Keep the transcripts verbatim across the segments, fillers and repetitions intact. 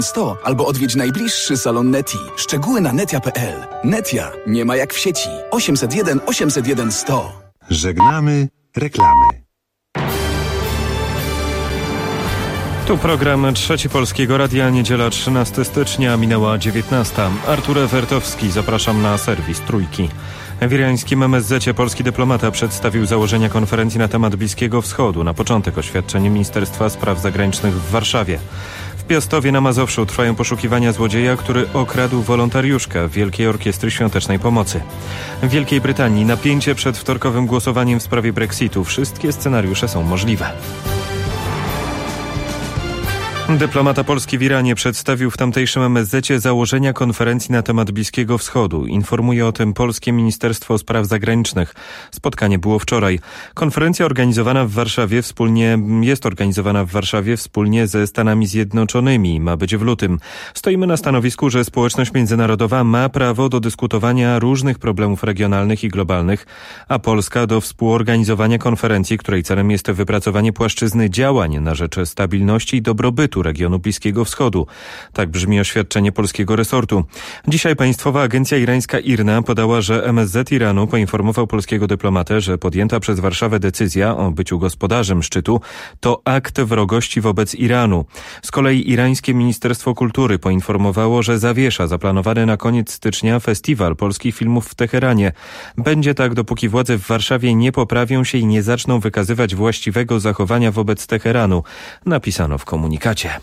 sto albo odwiedź najbliższy salon Neti. Szczegóły na netia kropka p l. Netia. Nie ma jak w sieci. osiemset jeden osiemset jeden sto. Żegnamy reklamy. Tu program Trzeci Polskiego Radia, niedziela trzynastego stycznia, minęła dziewiętnasta. Artur Ewertowski, zapraszam na serwis Trójki. W irańskim M S Z polski dyplomata przedstawił założenia konferencji na temat Bliskiego Wschodu. Na początek oświadczenie Ministerstwa Spraw Zagranicznych w Warszawie. W Piastowie na Mazowszu trwają poszukiwania złodzieja, który okradł wolontariuszkę Wielkiej Orkiestry Świątecznej Pomocy. W Wielkiej Brytanii napięcie przed wtorkowym głosowaniem w sprawie Brexitu. Wszystkie scenariusze są możliwe. Dyplomata polski w Iranie przedstawił w tamtejszym M S Z założenia konferencji na temat Bliskiego Wschodu. Informuje o tym polskie Ministerstwo Spraw Zagranicznych. Spotkanie było wczoraj. Konferencja organizowana w Warszawie wspólnie jest organizowana w Warszawie wspólnie ze Stanami Zjednoczonymi. Ma być w lutym. Stoimy na stanowisku, że społeczność międzynarodowa ma prawo do dyskutowania różnych problemów regionalnych i globalnych, a Polska do współorganizowania konferencji, której celem jest wypracowanie płaszczyzny działań na rzecz stabilności i dobrobytu regionu Bliskiego Wschodu. Tak brzmi oświadczenie polskiego resortu. Dzisiaj Państwowa Agencja Irańska I R N A podała, że M S Z Iranu poinformował polskiego dyplomatę, że podjęta przez Warszawę decyzja o byciu gospodarzem szczytu to akt wrogości wobec Iranu. Z kolei irańskie Ministerstwo Kultury poinformowało, że zawiesza zaplanowany na koniec stycznia festiwal polskich filmów w Teheranie. Będzie tak, dopóki władze w Warszawie nie poprawią się i nie zaczną wykazywać właściwego zachowania wobec Teheranu, napisano w komunikacie.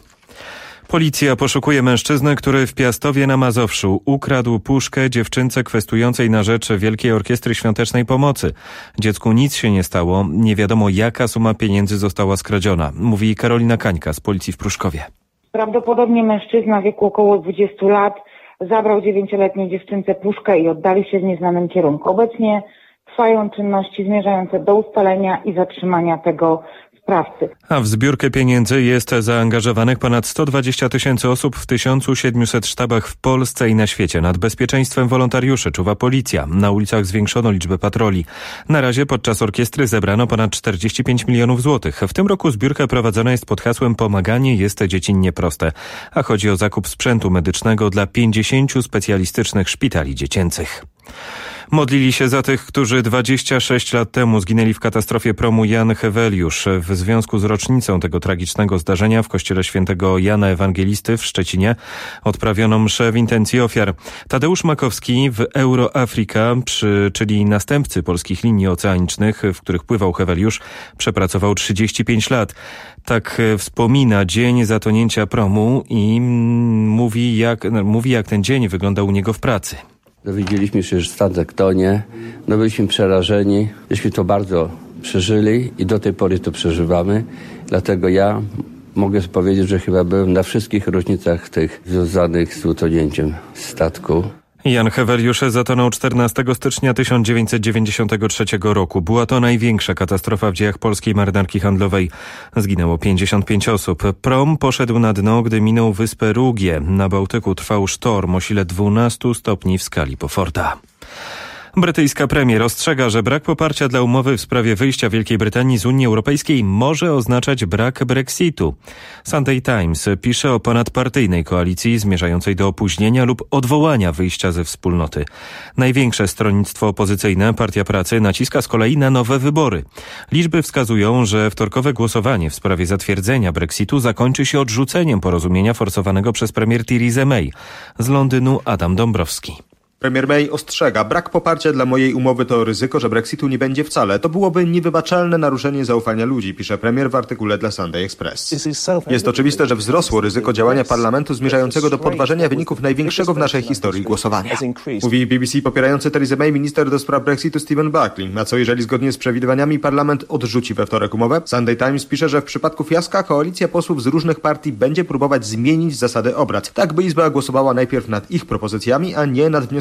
Policja poszukuje mężczyznę, który w Piastowie na Mazowszu ukradł puszkę dziewczynce kwestującej na rzecz Wielkiej Orkiestry Świątecznej Pomocy. Dziecku nic się nie stało, nie wiadomo jaka suma pieniędzy została skradziona, mówi Karolina Kańka z Policji w Pruszkowie. Prawdopodobnie mężczyzna w wieku około dwudziestu lat zabrał dziewięcioletniej dziewczynce puszkę i oddalił się w nieznanym kierunku. Obecnie trwają czynności zmierzające do ustalenia i zatrzymania tego sprawcy. A w zbiórkę pieniędzy jest zaangażowanych ponad sto dwadzieścia tysięcy osób w tysiąc siedemset sztabach w Polsce i na świecie. Nad bezpieczeństwem wolontariuszy czuwa policja. Na ulicach zwiększono liczbę patroli. Na razie podczas orkiestry zebrano ponad czterdzieści pięć milionów złotych. W tym roku zbiórka prowadzona jest pod hasłem Pomaganie jest dziecinnie proste, a chodzi o zakup sprzętu medycznego dla pięćdziesięciu specjalistycznych szpitali dziecięcych. Modlili się za tych, którzy dwadzieścia sześć lat temu zginęli w katastrofie promu Jan Heweliusz. W związku z rocznicą tego tragicznego zdarzenia w kościele świętego Jana Ewangelisty w Szczecinie odprawiono mszę w intencji ofiar. Tadeusz Makowski w Euroafrika, przy, czyli następcy polskich linii oceanicznych, w których pływał Heweliusz, przepracował trzydzieści pięć lat. Tak wspomina dzień zatonięcia promu i mówi jak, mówi, jak ten dzień wyglądał u niego w pracy. Dowiedzieliśmy się, że statek tonie, no byliśmy przerażeni, żeśmy to bardzo przeżyli i do tej pory to przeżywamy. Dlatego ja mogę powiedzieć, że chyba byłem na wszystkich rocznicach tych związanych z utonięciem statku. Jan Heweliusz zatonął czternastego stycznia tysiąc dziewięćset dziewięćdziesiątego trzeciego roku. Była to największa katastrofa w dziejach polskiej marynarki handlowej. Zginęło pięćdziesiąt pięć osób. Prom poszedł na dno, gdy minął wyspę Rugie. Na Bałtyku trwał sztorm o sile dwunastu stopni w skali Beauforta. Brytyjska premier ostrzega, że brak poparcia dla umowy w sprawie wyjścia Wielkiej Brytanii z Unii Europejskiej może oznaczać brak Brexitu. Sunday Times pisze o ponadpartyjnej koalicji zmierzającej do opóźnienia lub odwołania wyjścia ze wspólnoty. Największe stronnictwo opozycyjne, Partia Pracy, naciska z kolei na nowe wybory. Liczby wskazują, że wtorkowe głosowanie w sprawie zatwierdzenia Brexitu zakończy się odrzuceniem porozumienia forsowanego przez premier Theresa May. Z Londynu Adam Dąbrowski. Premier May ostrzega, brak poparcia dla mojej umowy to ryzyko, że Brexitu nie będzie wcale. To byłoby niewybaczalne naruszenie zaufania ludzi, pisze premier w artykule dla Sunday Express. Jest oczywiste, że wzrosło ryzyko działania parlamentu zmierzającego do podważenia wyników największego w naszej historii głosowania. Mówi B B C popierający Theresa May minister do spraw Brexitu Stephen Buckley. A co jeżeli zgodnie z przewidywaniami parlament odrzuci we wtorek umowę? Sunday Times pisze, że w przypadku fiaska koalicja posłów z różnych partii będzie próbować zmienić zasady obrad, tak by Izba głosowała najpierw nad ich propozycjami, a nie nad wnioskami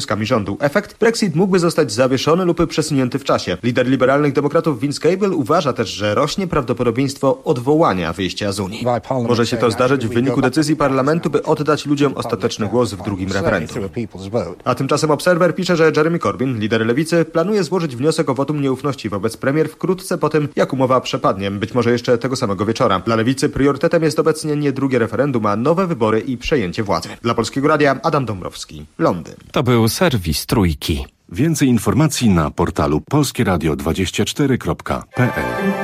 łuskami rządu. Efekt? Brexit mógłby zostać zawieszony lub przesunięty w czasie. Lider liberalnych demokratów Vince Cable uważa też, że rośnie prawdopodobieństwo odwołania wyjścia z Unii. Może się to zdarzyć w wyniku decyzji parlamentu, by oddać ludziom ostateczny głos w drugim referendum. A tymczasem Observer pisze, że Jeremy Corbyn, lider lewicy, planuje złożyć wniosek o wotum nieufności wobec premier wkrótce po tym, jak umowa przepadnie, być może jeszcze tego samego wieczora. Dla lewicy priorytetem jest obecnie nie drugie referendum, a nowe wybory i przejęcie władzy. Dla Polskiego Radia Adam Dąbrowski, Londyn. To był serwis Trójki. Więcej informacji na portalu polskieradio dwadzieścia cztery kropka p l.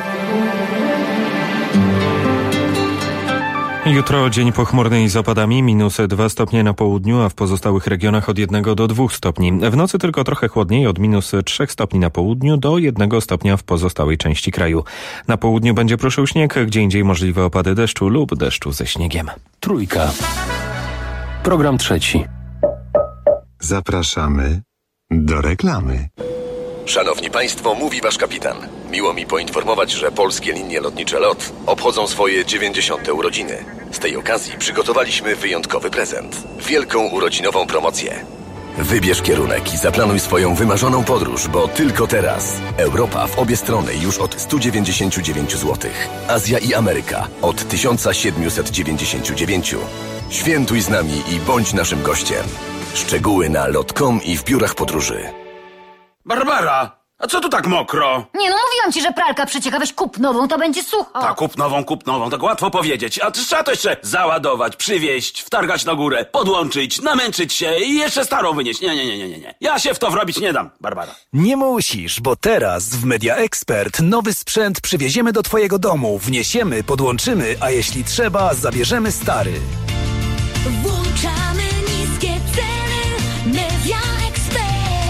Jutro dzień pochmurny i z opadami, minus dwa stopnie na południu, a w pozostałych regionach od jednego do dwóch stopni. W nocy tylko trochę chłodniej, od minus trzech stopni na południu do jednego stopnia w pozostałej części kraju. Na południu będzie pruszył śnieg, gdzie indziej możliwe opady deszczu lub deszczu ze śniegiem. Trójka. Program trzeci. Zapraszamy do reklamy. Szanowni Państwo, mówi Wasz kapitan. Miło mi poinformować, że polskie linie lotnicze LOT obchodzą swoje dziewięćdziesiąte urodziny. Z tej okazji przygotowaliśmy wyjątkowy prezent. Wielką urodzinową promocję. Wybierz kierunek i zaplanuj swoją wymarzoną podróż, bo tylko teraz. Europa w obie strony już od sto dziewięćdziesiąt dziewięć złotych. Azja i Ameryka od tysiąc siedemset dziewięćdziesiąt dziewięć. Świętuj z nami i bądź naszym gościem. Szczegóły na lot kropka com i w biurach podróży. Barbara, a co tu tak mokro? Nie no, mówiłam ci, że pralka przecieka, weź kup nową, to będzie sucho. Tak, kup nową, kup nową, tak łatwo powiedzieć. A trzeba to jeszcze załadować, przywieźć, wtargać na górę, podłączyć, namęczyć się i jeszcze starą wynieść. Nie, nie, nie, nie, nie. Ja się w to wrobić nie dam, Barbara. Nie musisz, bo teraz w Media Expert nowy sprzęt przywieziemy do twojego domu, wniesiemy, podłączymy, a jeśli trzeba, zabierzemy stary. Włączamy niskie ceny, Media Expert.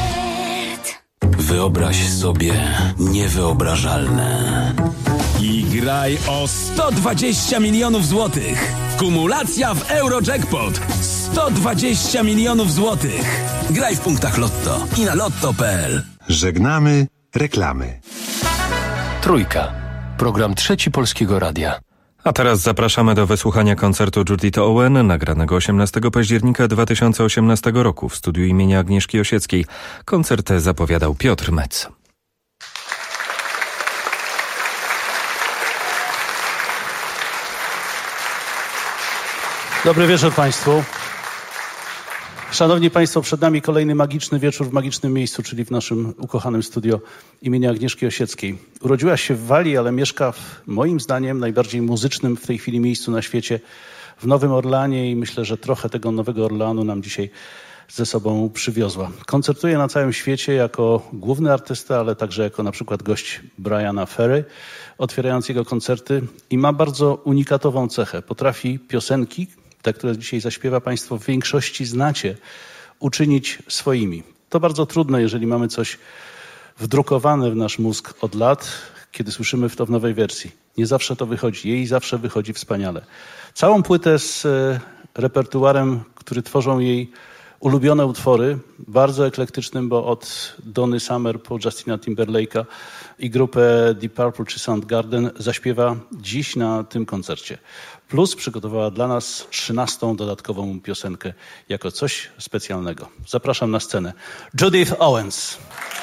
Wyobraź sobie niewyobrażalne. I graj o sto dwadzieścia milionów złotych. Kumulacja w Eurojackpot. sto dwadzieścia milionów złotych. Graj w punktach Lotto i na lotto kropka p l. Żegnamy reklamy. Trójka. Program trzeci Polskiego Radia. A teraz zapraszamy do wysłuchania koncertu Judith Owen, nagranego osiemnastego października dwa tysiące osiemnastego roku w studiu imienia Agnieszki Osieckiej. Koncert zapowiadał Piotr Metz. Dobry wieczór Państwu. Szanowni Państwo, przed nami kolejny magiczny wieczór w magicznym miejscu, czyli w naszym ukochanym studio imienia Agnieszki Osieckiej. Urodziła się w Walii, ale mieszka w, moim zdaniem, najbardziej muzycznym w tej chwili miejscu na świecie, w Nowym Orleanie, i myślę, że trochę tego Nowego Orleanu nam dzisiaj ze sobą przywiozła. Koncertuje na całym świecie jako główny artysta, ale także jako na przykład gość Briana Ferry, otwierając jego koncerty, i ma bardzo unikatową cechę. Potrafi piosenki, te, które dzisiaj zaśpiewa, Państwo w większości znacie, uczynić swoimi. To bardzo trudne, jeżeli mamy coś wdrukowane w nasz mózg od lat, kiedy słyszymy to w nowej wersji. Nie zawsze to wychodzi. Jej zawsze wychodzi wspaniale. Całą płytę z repertuarem, który tworzą jej ulubione utwory, bardzo eklektycznym, bo od Donny Summer po Justina Timberlake'a i grupę Deep Purple czy Soundgarden, zaśpiewa dziś na tym koncercie. Plus przygotowała dla nas trzynastą dodatkową piosenkę jako coś specjalnego. Zapraszam na scenę Judith Owens.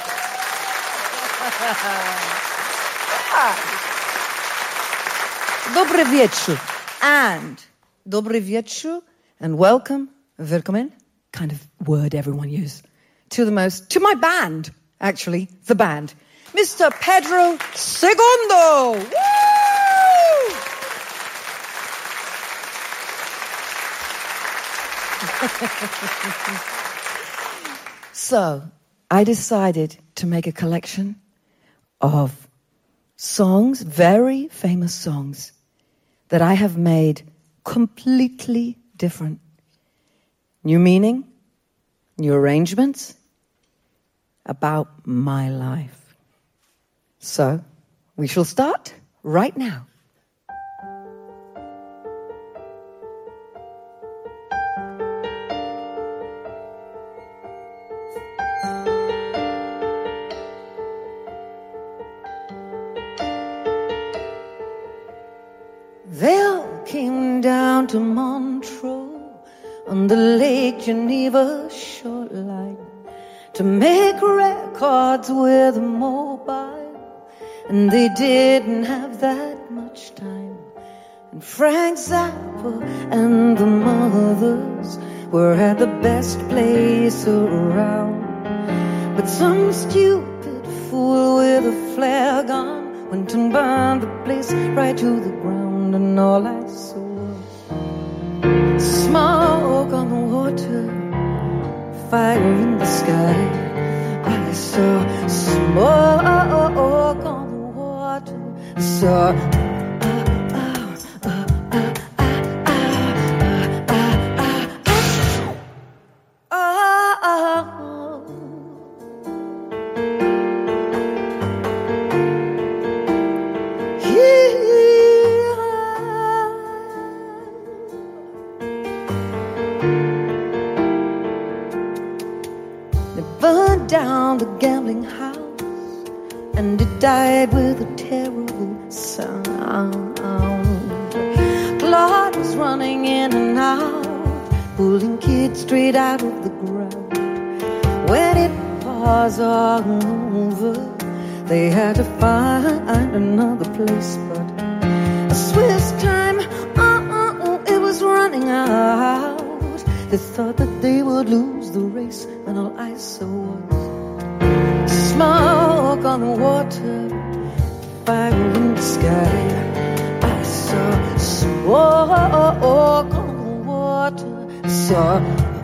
Dobry wieczór and dobry wieczór and welcome, willkommen, kind of word everyone uses, to the most, to my band, actually, the band, Mister Pedro Segundo. Woo! So, I decided to make a collection of songs, very famous songs, that I have made completely different. New meaning, new arrangements, about my life. So, we shall start right now. They all came down to Montreux on the Lake Geneva shoreline. to make records with a mobile, and they didn't have that much time. And Frank Zappa and the Mothers were at the best place around. But some stupid fool with a flare gun went and burned the place right to the ground, and all I saw was smoke on the water, fire in the sky. I saw smoke on the water, saw down the gambling house, and it died with a terrible sound. Claude was running in and out, pulling kids straight out of the ground. When it was all over, they had to find another place, but a Swiss time, uh-uh, it was running out. They thought that they would lose the race, when all I saw was smoke on the water, fire in the sky. I saw smoke on the water, saw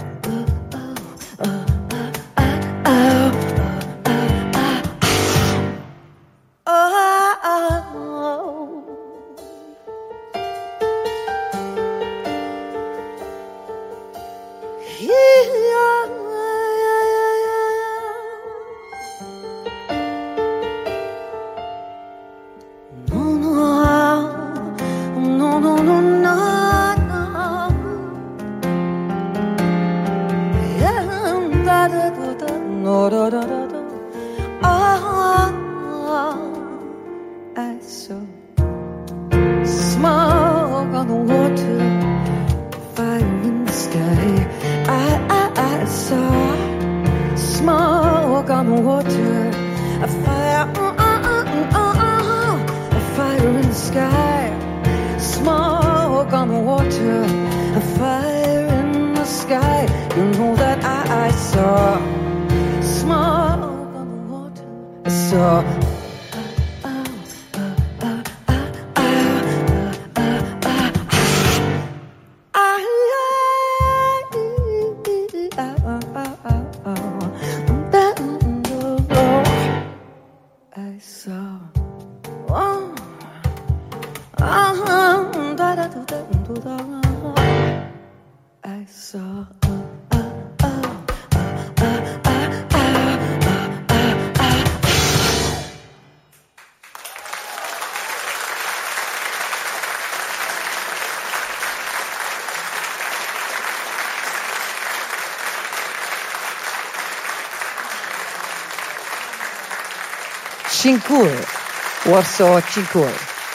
Cinque, Warsaw Cinque.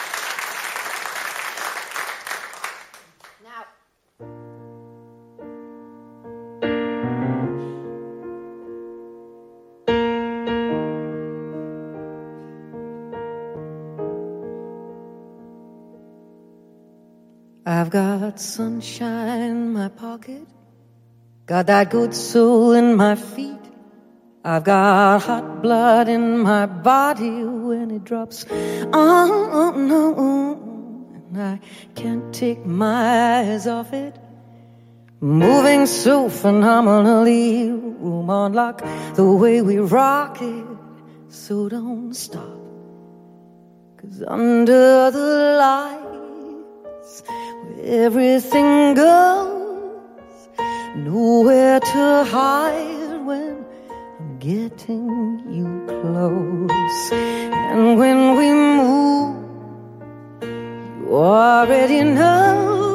I've got sunshine in my pocket, got that good soul in my feet. I've got hot blood in my body when it drops. Oh, no, and I can't take my eyes off it. Moving so phenomenally, room on lock, the way we rock it. So don't stop, 'cause under the lights, where everything goes, nowhere to hide when I'm getting you close. And when we move, you already know.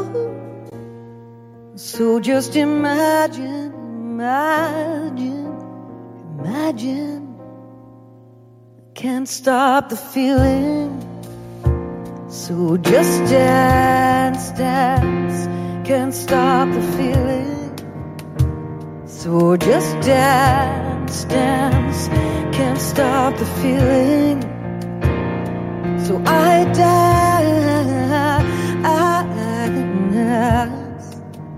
So just imagine, imagine, imagine. Can't stop the feeling. So just dance, dance. Can't stop the feeling. So just dance. dance, dance, can't stop the feeling. So I dance.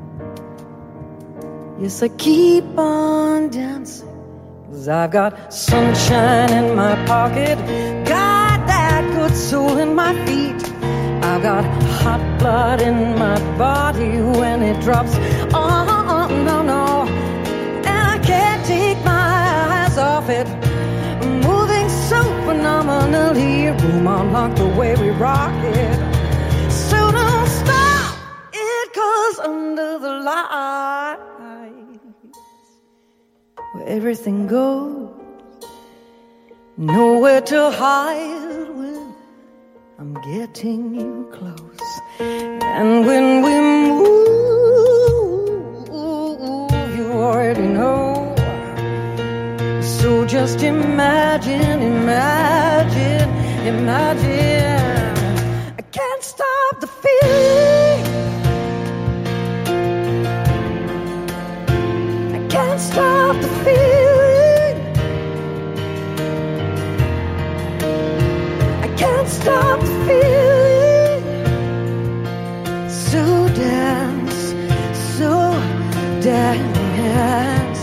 Yes, I keep on dancing. 'Cause I've got sunshine in my pocket, got that good soul in my feet. I've got hot blood in my body when it drops. Oh, no, no. And I can't take my eyes off it. Moving so phenomenally. Room unlocked the way we rock it. So don't stop it, 'cause under the lights, where everything goes, nowhere to hide when I'm getting you close. And when we move, you already know. So just imagine, imagine, imagine. I can't stop the feeling. I can't stop the feeling. I can't stop the feeling. So dance, so dance.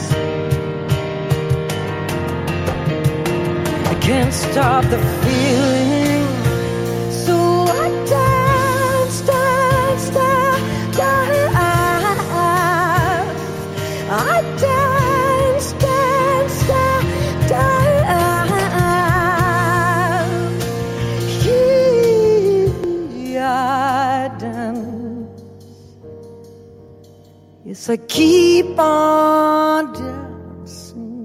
I can't stop the feeling. So I dance, dance, dance, dance. I dance, dance, dance, dance. Yeah, I dance. Yes, I keep on dancing.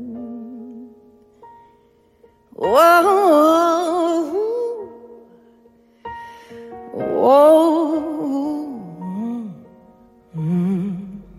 Whoa, whoa, mm.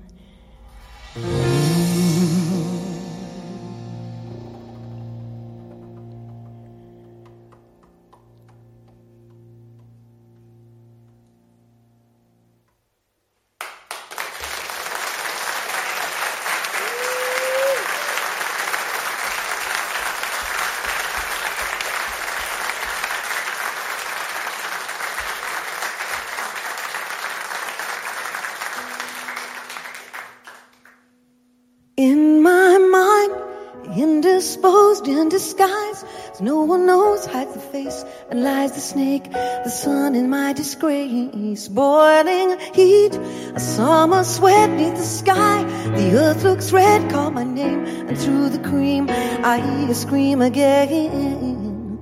In my mind, indisposed in disguise, no one knows, hides the face and lies the snake. The sun in my disgrace, boiling heat, a summer sweat neath the sky. The earth looks red, call my name, and through the cream I hear you scream again.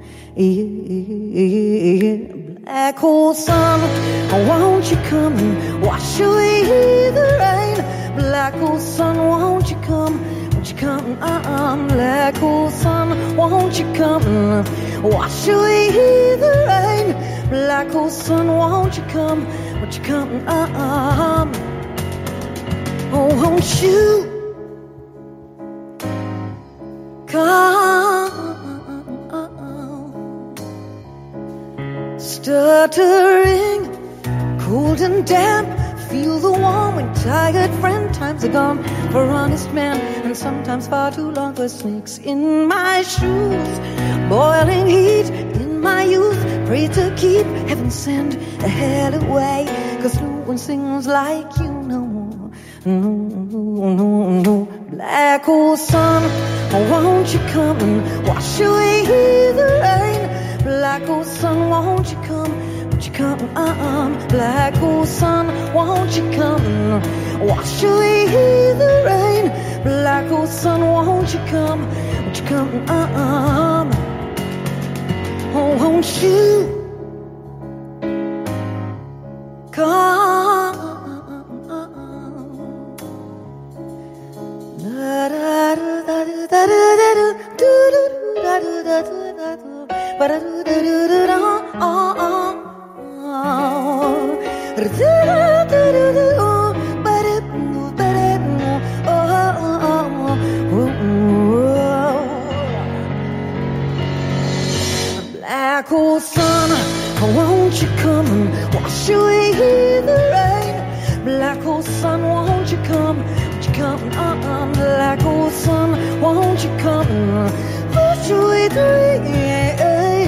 Black hole sun, won't you come and wash away the rain? Black hole sun, won't you come? Won't you come? Um, black hole sun, won't you come and wash away the rain? Black hole sun, won't you come? Won't you come? Um, oh, won't you come? Stuttering, cold and damp. Feel the warm when tired friend times are gone for honest man, and sometimes far too long for snakes in my shoes. Boiling heat in my youth, pray to keep heaven send a hell away, 'cause no one sings like you no more. No, no, no. Black hole sun, won't you come and wash away the rain? Black hole sun, won't you come? Won't you come, um, black hole sun, won't you come wash away the rain? Black hole sun, won't you come? Won't you come, um, oh, won't you come? Da da da da da da da da da da da da da. Black hole sun, won't you come and wash away the rain? Black hole sun, won't you come? Won't you come? Um, black hole sun, won't you come? Push away the rain.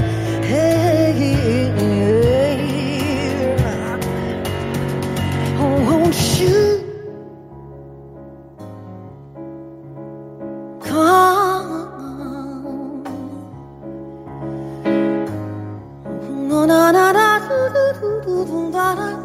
Oh, won't you come? No, no, no, no, do, do, do, do, da, da.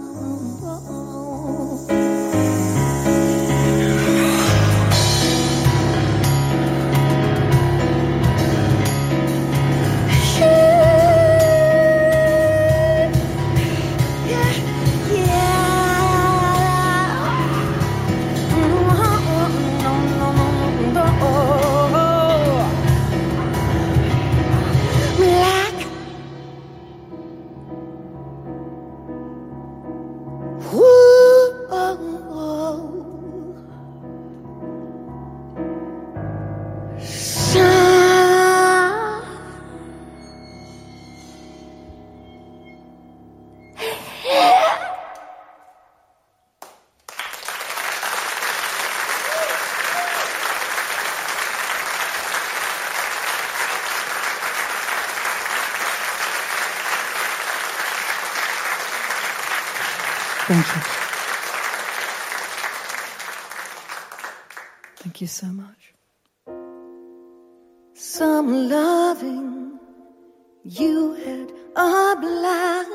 Thank you. Thank you so much. Some loving you had a blast.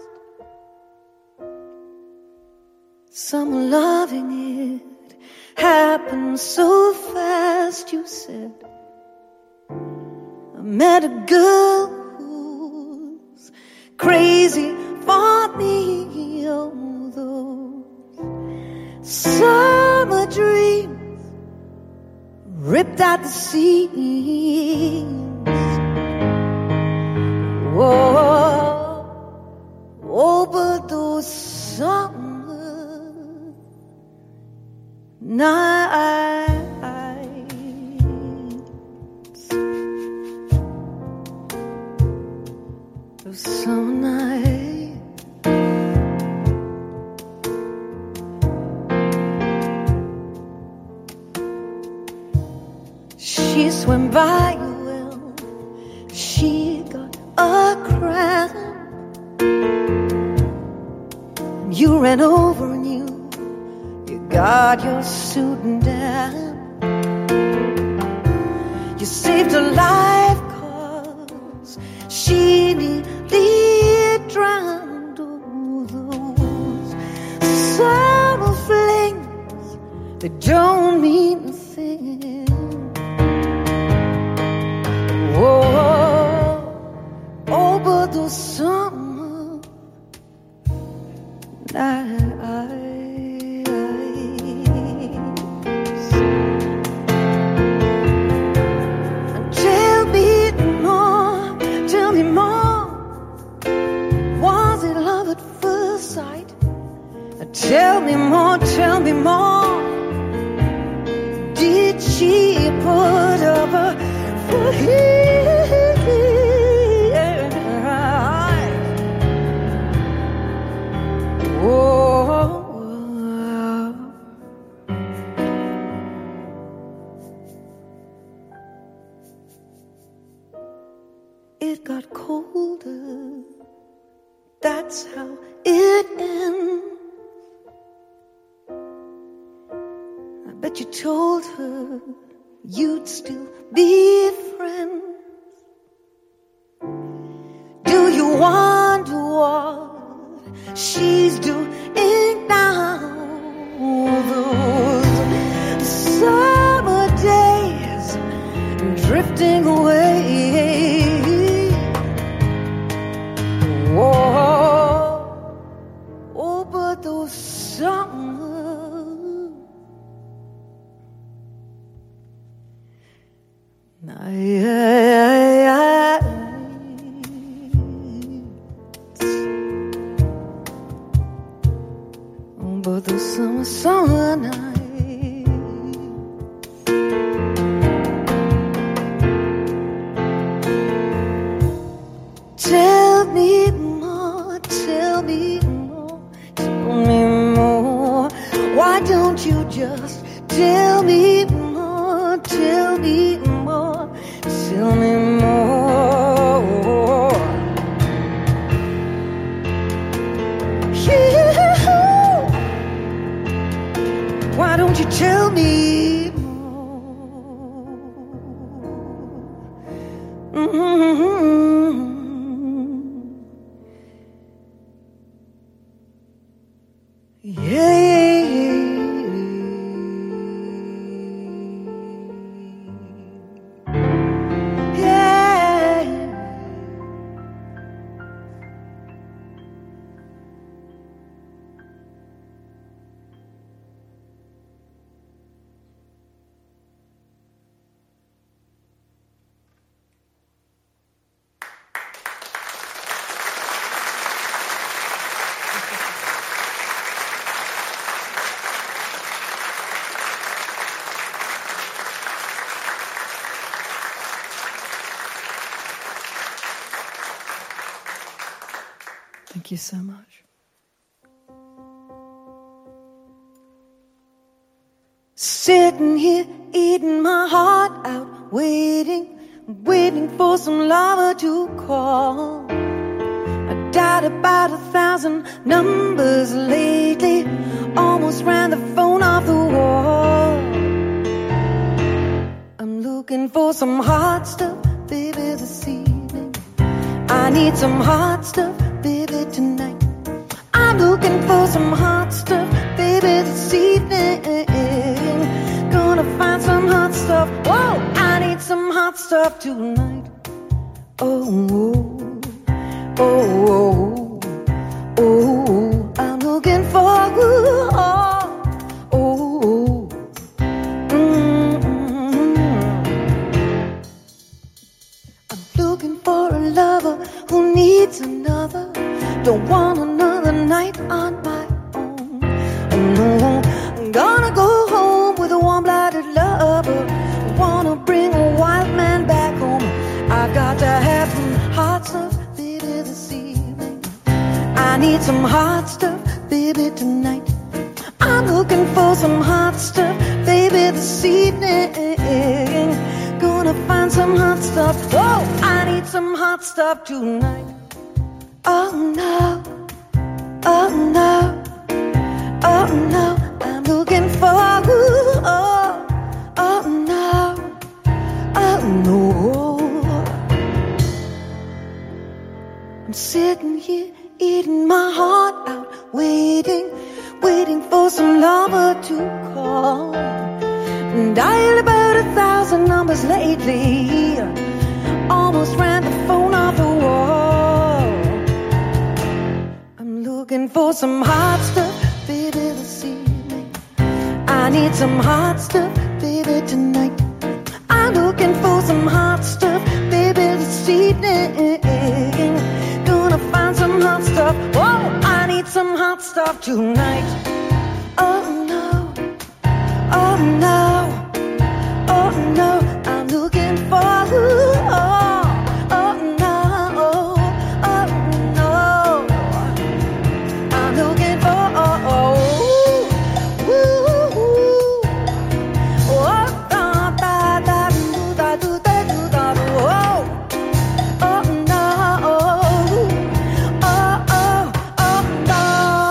Some loving it happened so fast. You said I met a girl who's crazy for me. Oh, those summer dreams ripped at the seams. Whoa, oh, but those summer nights, those summer nights. She swam by you well, she got a cramp. You ran over and you, you got your suit and down. You saved her life cause she nearly drowned. Oh, those summer flings, they don't mean a thing. Oh, oh, but those summer nights. Tell me more, tell me more. Was it love at first sight? Tell me more, tell me more. Did she put up a for him? It got colder, that's how it ends. I bet you told her you'd still be friends. Do you wonder what she's doing now? Those summer days drifting away. Whoa, oh, but those summer nights, oh, but those summer, summer nights. Tell me more, tell me more, tell me more. Why don't you just tell me more, tell me more? Tell me more. Yeah. Why don't you tell me more? Mm-hmm. Yeah. Thank you so much. Sitting here, eating my heart out, waiting, waiting for some lover to call. I dialed about a thousand numbers lately, almost ran the phone off the wall. I'm looking for some hot stuff, baby, this evening. I need some hot stuff, baby, tonight. I'm looking for some hot stuff, baby, this evening. Gonna find some hot stuff. Whoa, I need some hot stuff tonight. Oh, oh, oh, oh, oh. I'm looking for, oh, oh, oh. Mm-hmm. I'm looking for a lover who needs another. Don't want another night on my own. No, I'm gonna go home with a warm-blooded lover. Wanna bring a wild man back home. I got to have some hot stuff, baby, this evening. I need some hot stuff, baby, tonight. I'm looking for some hot stuff, baby, this evening. Gonna find some hot stuff. Oh, I need some hot stuff tonight. Oh no, oh no, oh no, I'm looking for, oh, oh no, oh no. I'm sitting here eating my heart out, waiting, waiting for some lover to call. And dialed about a thousand numbers lately, almost ran the phone off the wall. Looking for some hot stuff, baby, this evening. I need some hot stuff, baby, tonight. I'm looking for some hot stuff, baby, this evening. Gonna find some hot stuff. Whoa, I need some hot stuff tonight. Oh no, oh no, oh no. I'm looking for, oh, oh no, oh, oh no. I'm looking for, oh, oh, ooh, ooh, ooh. Oh, da, da, da, do, da, do, da, do, da, do, oh. Oh, no, oh, oh, oh, oh, no.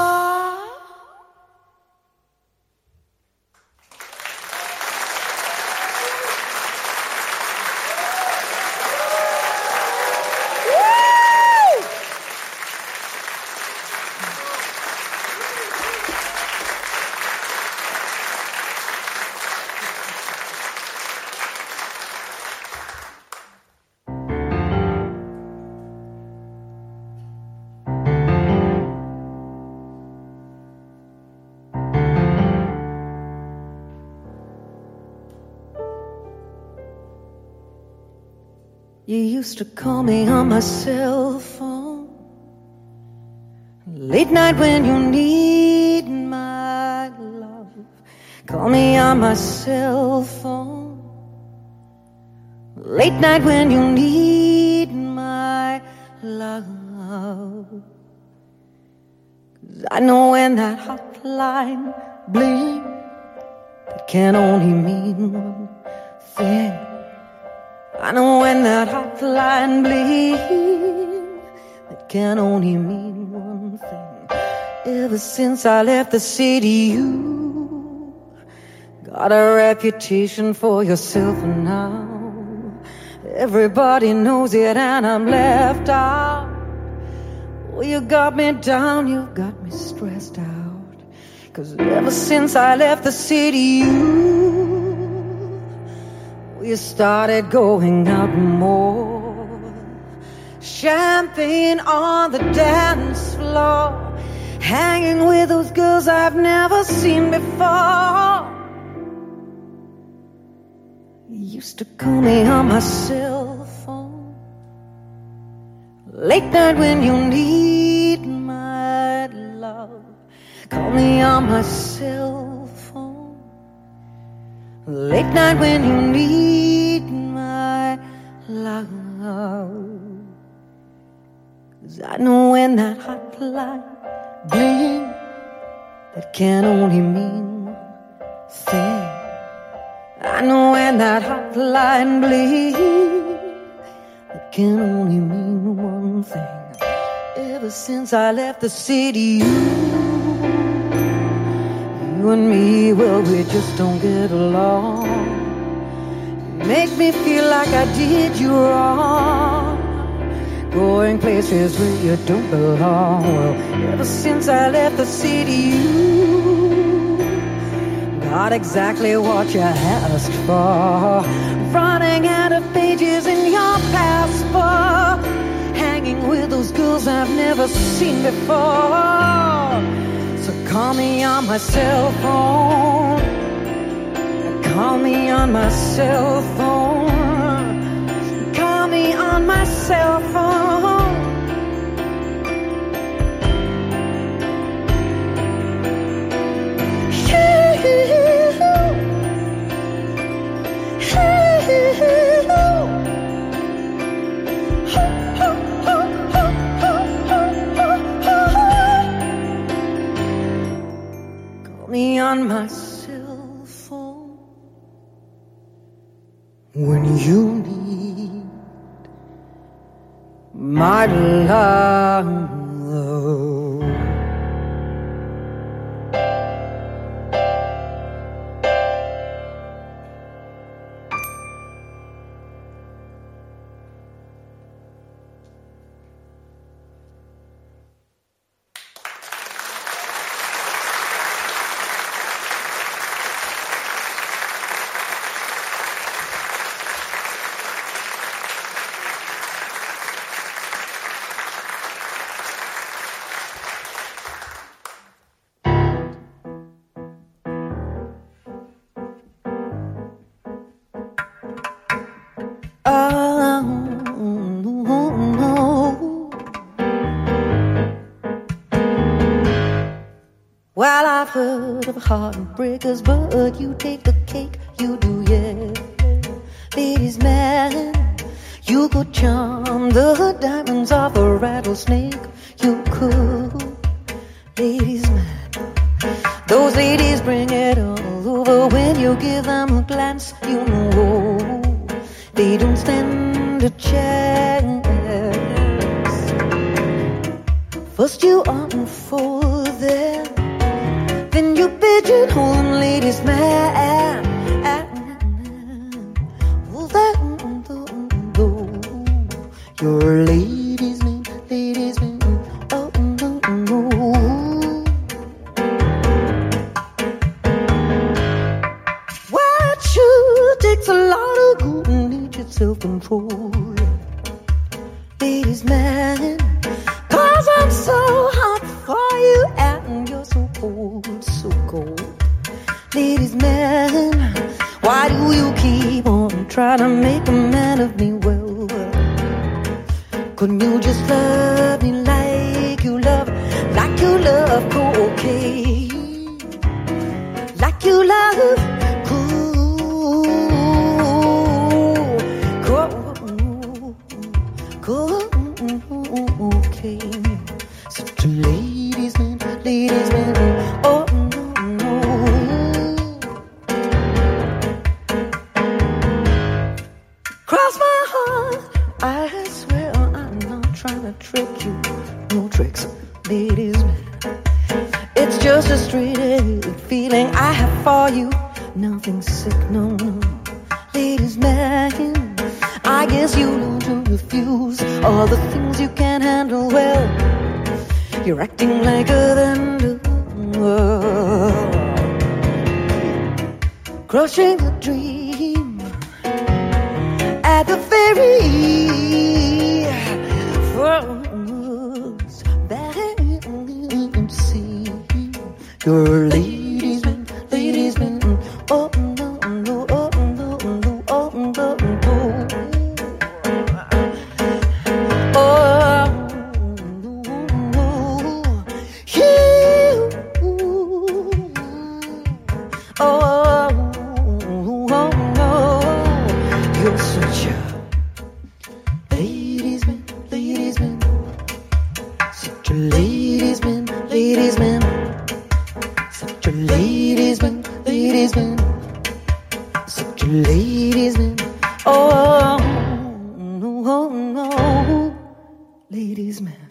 You used to call me on my cell phone late night when you need my love. Call me on my cell phone late night when you need my love. 'Cause I know when that hotline blinks, it can only mean one thing. I know when that hotline blinks, it can only mean one thing. Ever since I left the city, you got a reputation for yourself, and now everybody knows it and I'm left out. Well, you got me down, you got me stressed out. 'Cause ever since I left the city, you, you started going out more. Champagne on the dance floor, hanging with those girls I've never seen before. You used to call me on my cell phone, late night when you need my love. Call me on my cell phone, late night when you need my love. 'Cause I know when that hotline bling, that can only mean one thing. I know when that hotline bling, that can only mean one thing. Ever since I left the city, you, you and me, well, we just don't get along. You make me feel like I did you wrong, going places where you don't belong. Well, ever since I left the city, you got exactly what you asked for. Running out of pages in your passport, hanging with those girls I've never seen before. So call me on my cell phone, call me on my cell phone, call me on my cell phone. Me on my cell phone when you need my love. Well, I've heard of heartbreakers, but you take the cake, you do, yeah. Ladies, man, you could charm the diamonds off a rattlesnake. You could. Ladies, man, those ladies bring it all over. When you give them a glance, you know they don't stand a chance. First you unfold them, then you pigeonhole them, ladies, man. Well, that, you're ladies, man, ladies, man. Oh, no, no. What sure takes a lot of good natured self-control, ladies, man. 'Cause I'm so hot for you and you're so cold, so cold. Ladies, man, why do you keep on trying to make a man of me? Well, couldn't you just love me like you love, like you love cocaine, like you love cool, cool, cocaine. So to ladies, man, ladies, man, oh no, no. nothing sick, no, no. Ladies man, I guess you learn to refuse all the things you can't handle well. You're acting like a thunder, crushing the dream at the very first fancy. You're ladies man, ladies man, oh no, no, oh no, no, oh no, no. Oh, no, you, oh, oh, no, you're such a ladies man, ladies man, such a ladies man, ladies man. Such a ladies man, ladies man, such a ladies man. Oh no, oh, no, ladies man.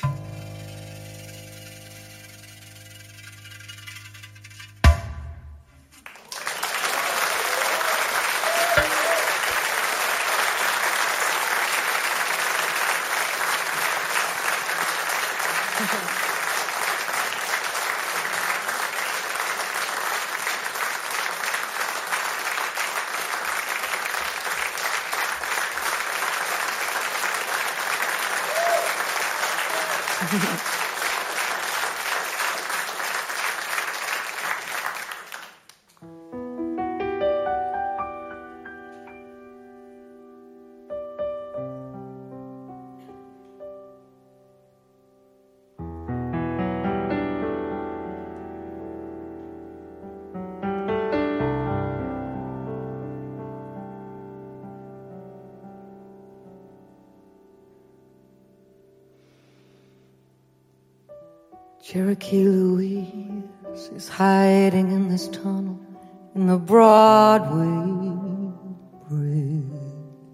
Cherokee Louise is hiding in this tunnel in the Broadway Bridge.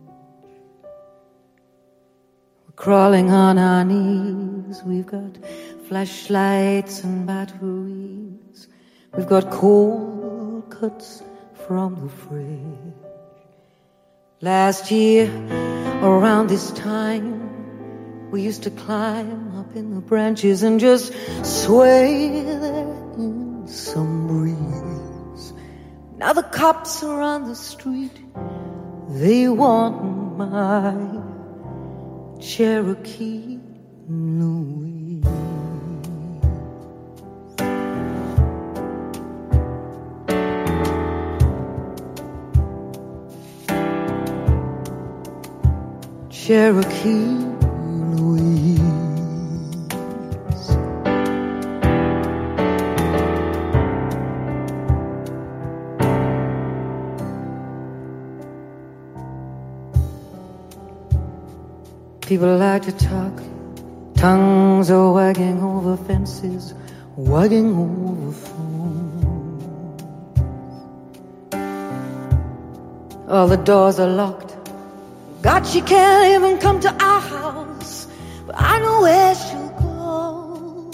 We're crawling on our knees. We've got flashlights and batteries. We've got cold cuts from the fridge. Last year, around this time, we used to climb up in the branches and just sway there in some breeze. Now the cops are on the street. They want my Cherokee Louise. Cherokee people like to talk, tongues are wagging over fences, wagging over phones. All the doors are locked. God, she can't even come to our house, but I know where she'll go.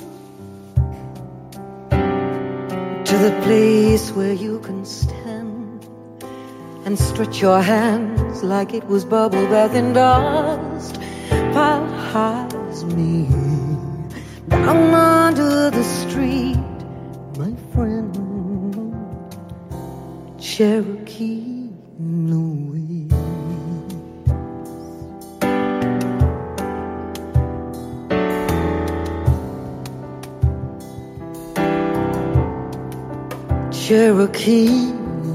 To the place where you can stand and stretch your hands like it was bubble bath in dust. Pile high as me, down under the street, my friend, Cherokee Louise. Cherokee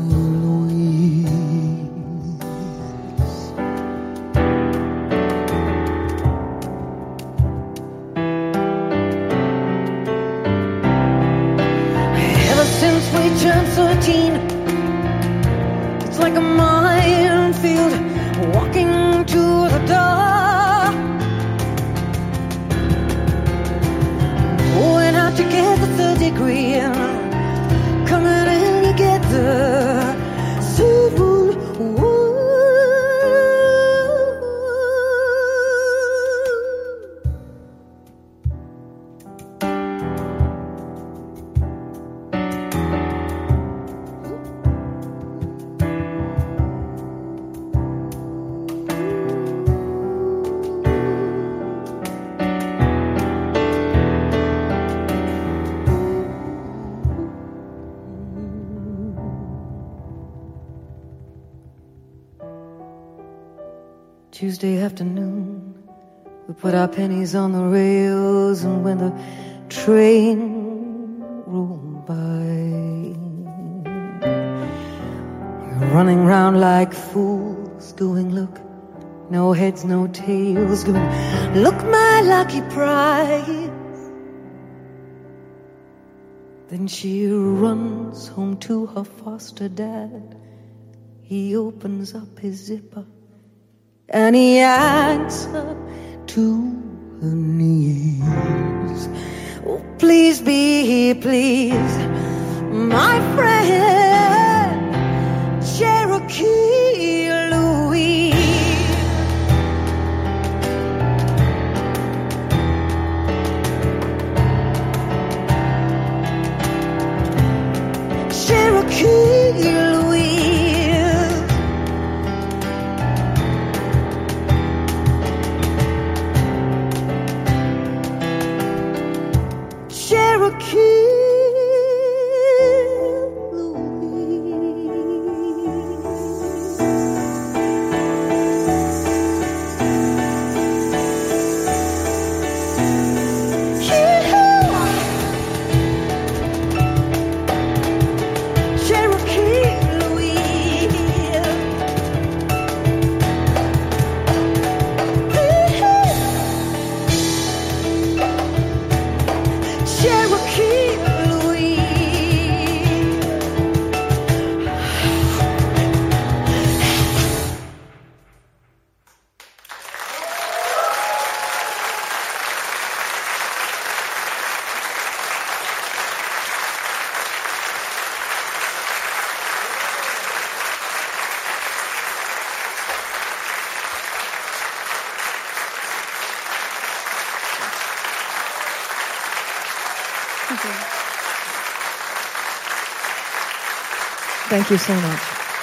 thirteen, it's like a minefield walking to the door. Going out to get the third degree and coming in together. Civil War. Tuesday afternoon, we put our pennies on the rails, and when the train rolled by, we're running round like fools, going, look, no heads, no tails, going, look, my lucky prize. Then she runs home to her foster dad. He opens up his zipper and he yanks her to her knees. Oh, please be here, please, my friend, Cherokee Louise. Cherokee Louise, Cherokee Thank you so much.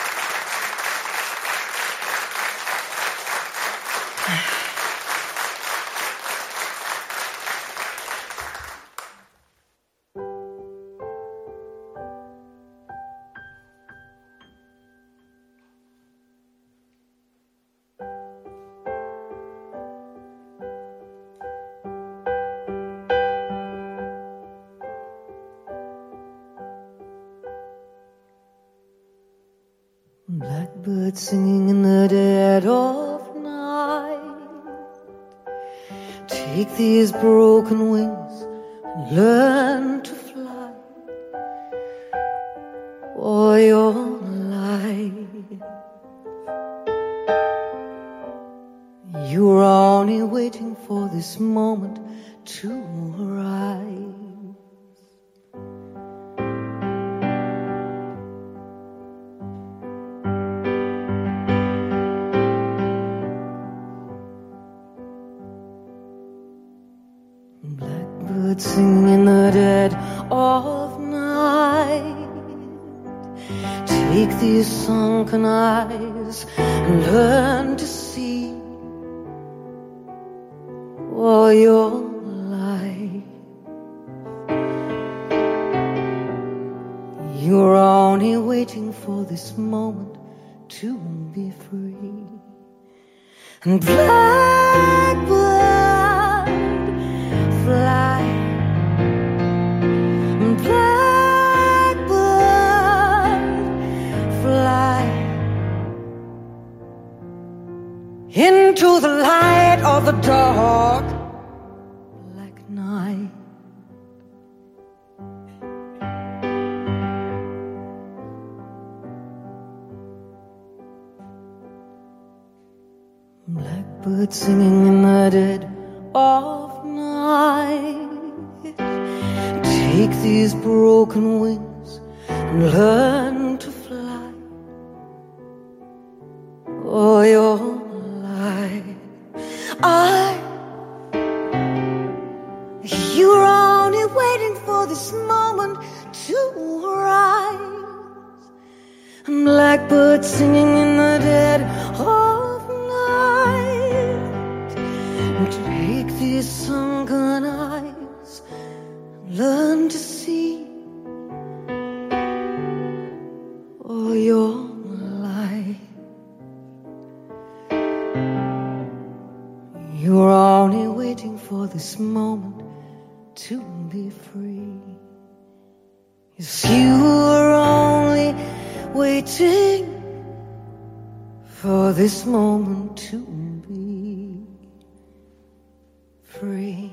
Blackbird singing in the dead of night. Take these broken wings and learn to fly for your life. You're only waiting for this moment to arise. Singing in the dead of night. Take these sunken eyes and learn to see all your life. You're only waiting for this moment to be free. And blackbird, fly. Blackbird, fly into the light of the dark black night. Blackbird singing in the dead of night. Take these broken wings and learn to fly all your life. I, you're only waiting for this moment to rise. Blackbird singing in the dead of night. Take these sunken eyes, learn to see all your life. this moment to be free. Yes, you were only waiting for this moment to be free.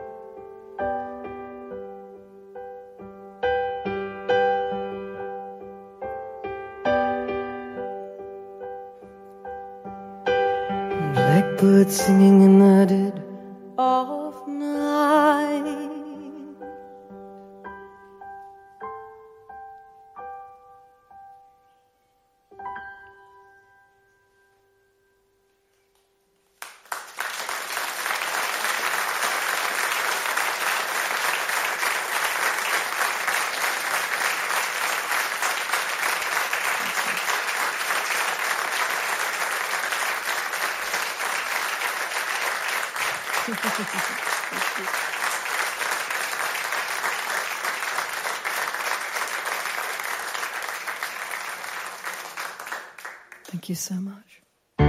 Blackbird singing in the dead of night. Thank you so much.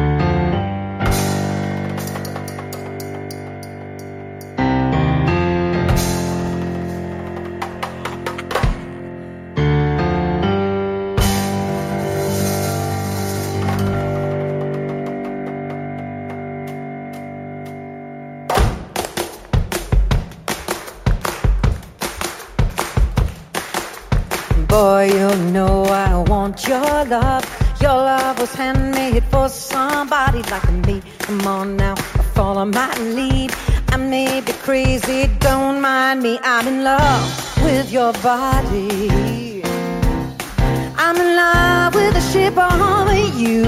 Boy, you know I want your love. Your love was handmade for somebody like me. Come on now, follow my lead. I may be crazy, don't mind me. I'm in love with your body. I'm in love with the shape of you.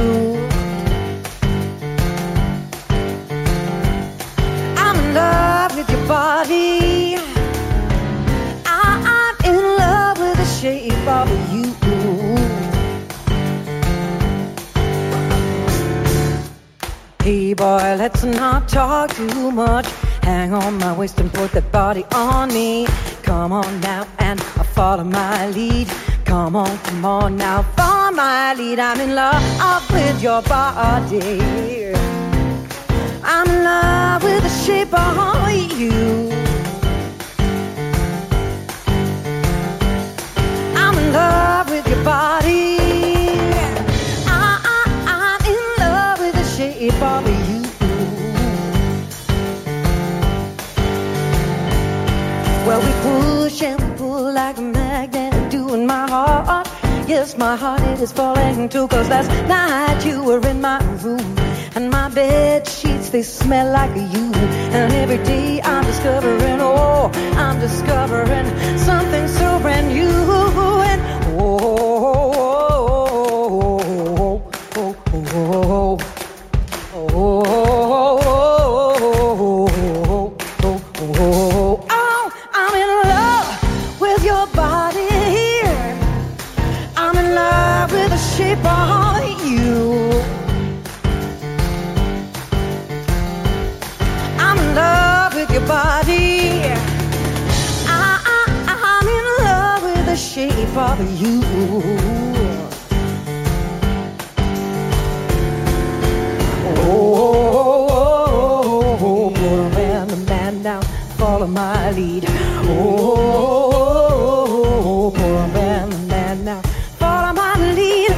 I'm in love with your body. I'm in love with the shape of you. Hey boy, let's not talk too much. Hang on my waist and put that body on me. Come on now and follow my lead. Come on, come on now, follow my lead. I'm in love with your body. I'm in love with the shape of you. I'm in love with your body. Of you. Well, we push and we pull like a magnet, doing my heart. Yes, my heart it is falling too. Cause last night you were in my room, and my bed sheets they smell like you. And every day I'm discovering, oh, I'm discovering something so brand new. And oh, oh, oh, oh, oh, oh, oh. Oh, oh, oh, oh, oh, oh, oh, I'm in love with your body. I'm in love with the shape of you. I'm in love with your body. I, I, I'm in love with the shape of you. Oh, oh, oh, put a man, a man down, follow my lead. Oh, oh, put a man, a man down, follow my lead.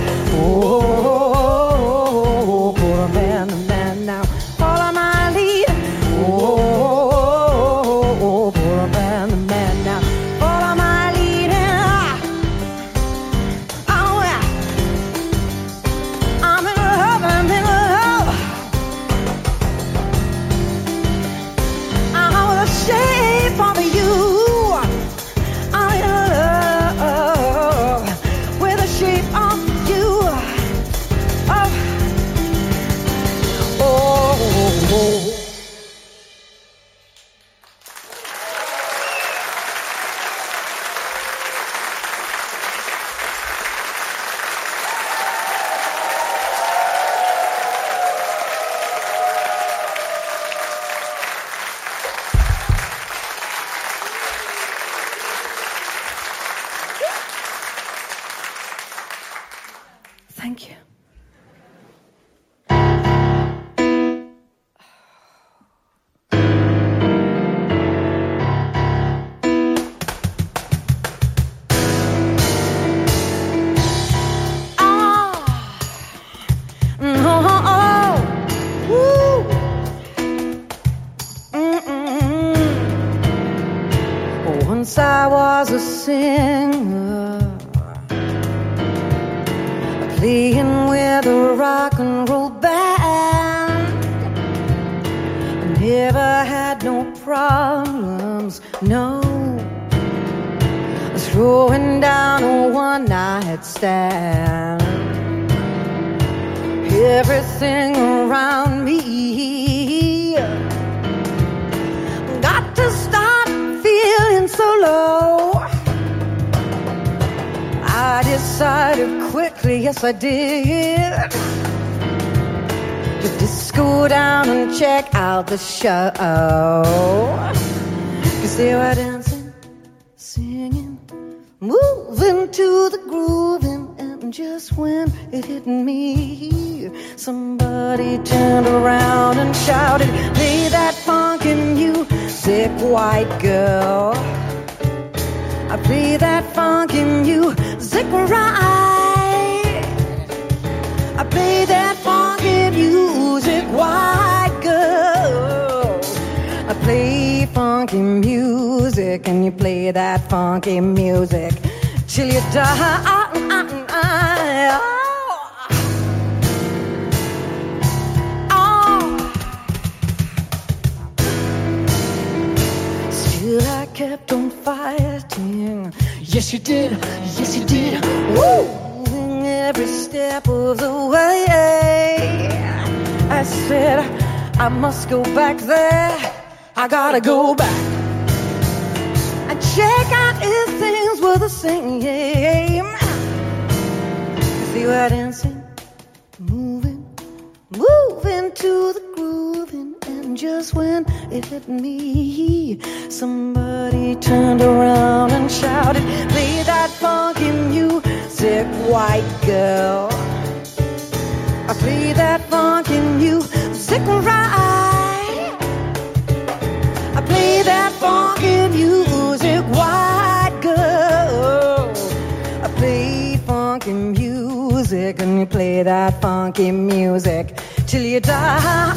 Oh, put a man, a man down, follow my lead. Oh, put a man, a man down, follow my lead. Oh, I'm in love, I'm in love. Shape of you, I'm in love with the shape of you. Oh, oh, oh. Thank you. playing with a rock and roll band. I never had no problems, no. I was throwing down a one-night stand. Everything around me got to start feeling so low. I decided quickly, yes I did, to just go down and check out the show. 'Cause they were dancing, singing, moving to the grooving, and just when it hit me, somebody turned around and shouted, play that funky music, white girl. I play that funky music right. I play that funky music, white girl. I play funky music and you play that funky music till you die. Still I kept on fighting. Yes you did, yes you did. Woo! Every step of the way I said I must go back there. I gotta go back and check out if things were the same. See what dancing, moving, moving to the grooving, and just when it hit me, somebody turned around and shouted, play that funky music, white girl. I play that funky music right. I play that funky music, white girl. I play funky music and you play that funky music till you die.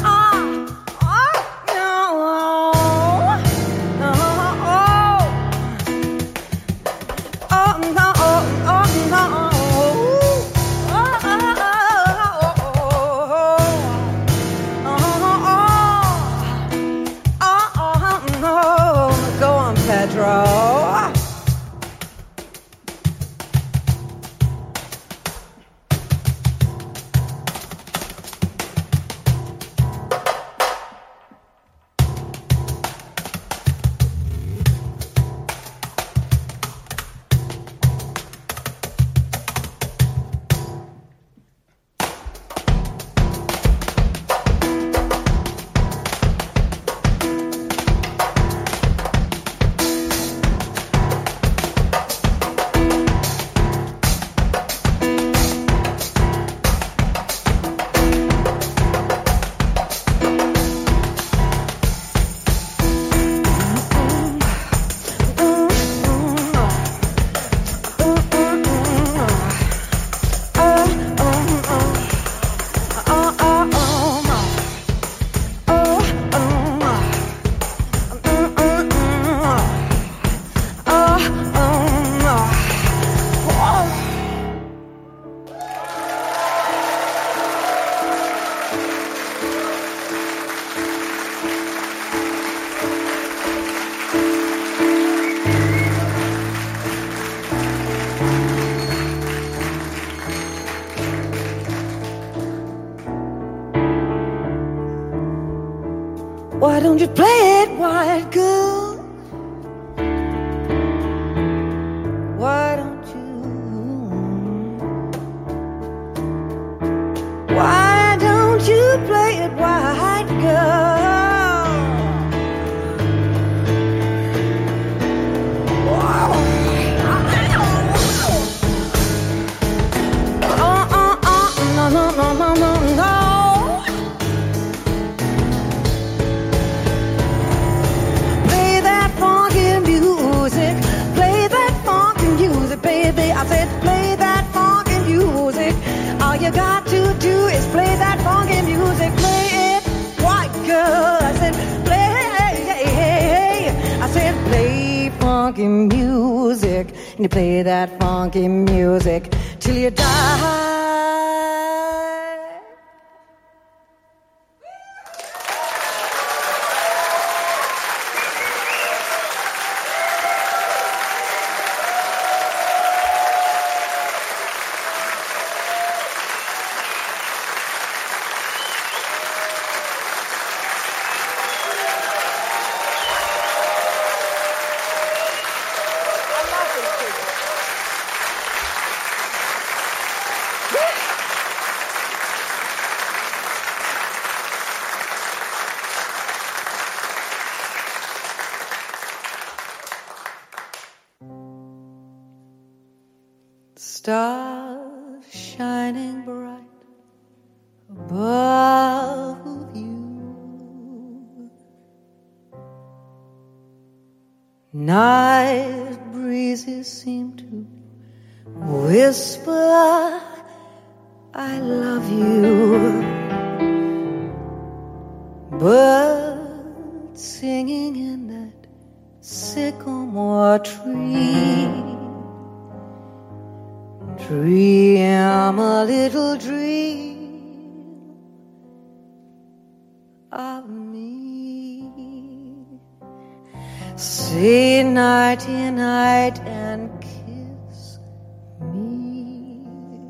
Why don't you play it, white girl? Why don't you? Why don't you play it, white girl? Wow. Uh, uh, uh, no, no, no, no, no, no. Baby, I said play that funky music. All you got to do is play that funky music. Play it, white girl. I said play, I said play funky music. And you play that funky music till you die. shining bright above you. Night breezes seem to whisper, I love you. Birds singing in that sycamore tree. Dream a little dream of me. Say nighty night and kiss me.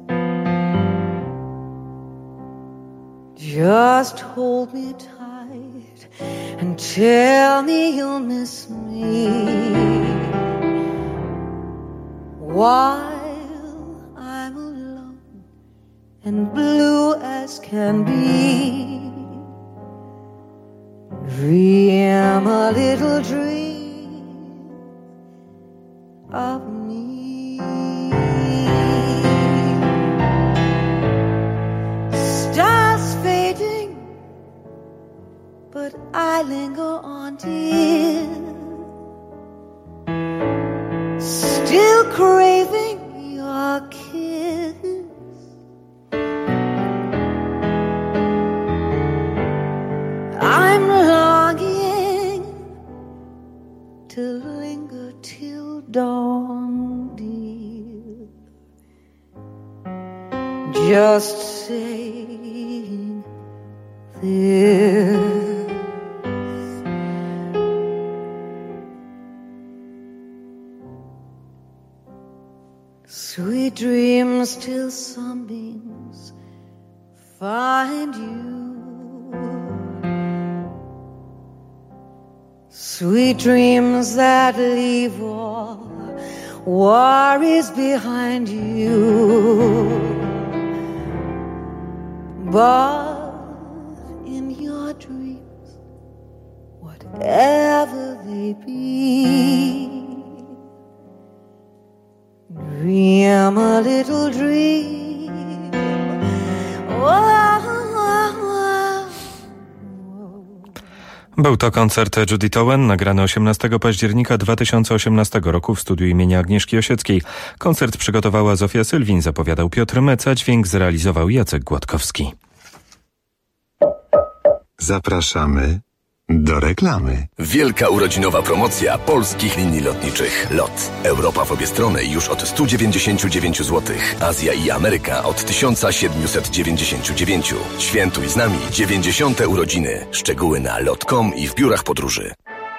Just hold me tight and tell me you'll miss me. While I'm alone and blue as can be. Dream a little dream of me. Stars fading, but I linger on, dear. Still craving your kiss. I'm longing to linger till dawn, dear. Just saying this. Sweet dreams till sunbeams find you. Sweet dreams that leave all worries behind you. But in your dreams, whatever they be, dream a little dream. Oh, oh, oh. Był to koncert Judy Towen, nagrany osiemnastego października dwa tysiące osiemnastego roku w studiu imienia Agnieszki Osieckiej. Koncert przygotowała Zofia Sylwin, zapowiadał Piotr Meca, dźwięk zrealizował Jacek Gładkowski. Zapraszamy do reklamy. Wielka urodzinowa promocja polskich linii lotniczych LOT. Europa w obie strony już od sto dziewięćdziesiąt dziewięć złotych. Azja i Ameryka od tysiąc siedemset dziewięćdziesiąt dziewięć. Świętuj z nami dziewięćdziesiąte urodziny. Szczegóły na lot kropka com i w biurach podróży.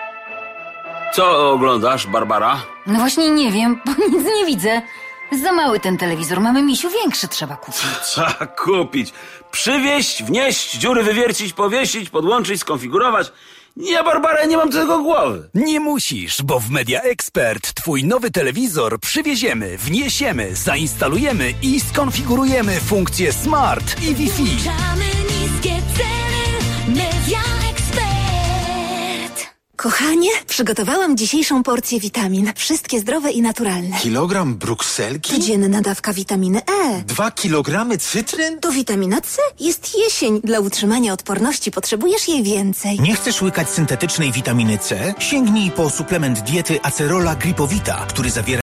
Co oglądasz, Barbara? No właśnie nie wiem, bo nic nie widzę. Za mały ten telewizor, mamy, misiu, większy trzeba kupić. Trzeba kupić. Przywieźć, wnieść, dziury wywiercić, powiesić, podłączyć, skonfigurować. Nie, Barbara, nie mam do tego głowy. Nie musisz, bo w Media Expert twój nowy telewizor przywieziemy, wniesiemy, zainstalujemy i skonfigurujemy funkcje Smart i Wi-Fi. Włączamy niskie ceny. Media Expert. Kochanie, przygotowałam dzisiejszą porcję witamin. Wszystkie zdrowe i naturalne. Kilogram brukselki? Codzienna dawka witaminy E. Dwa kilogramy cytryn? To witamina C. Jest jesień. Dla utrzymania odporności potrzebujesz jej więcej. Nie chcesz łykać syntetycznej witaminy C? Sięgnij po suplement diety Acerola Gripowita, który zawiera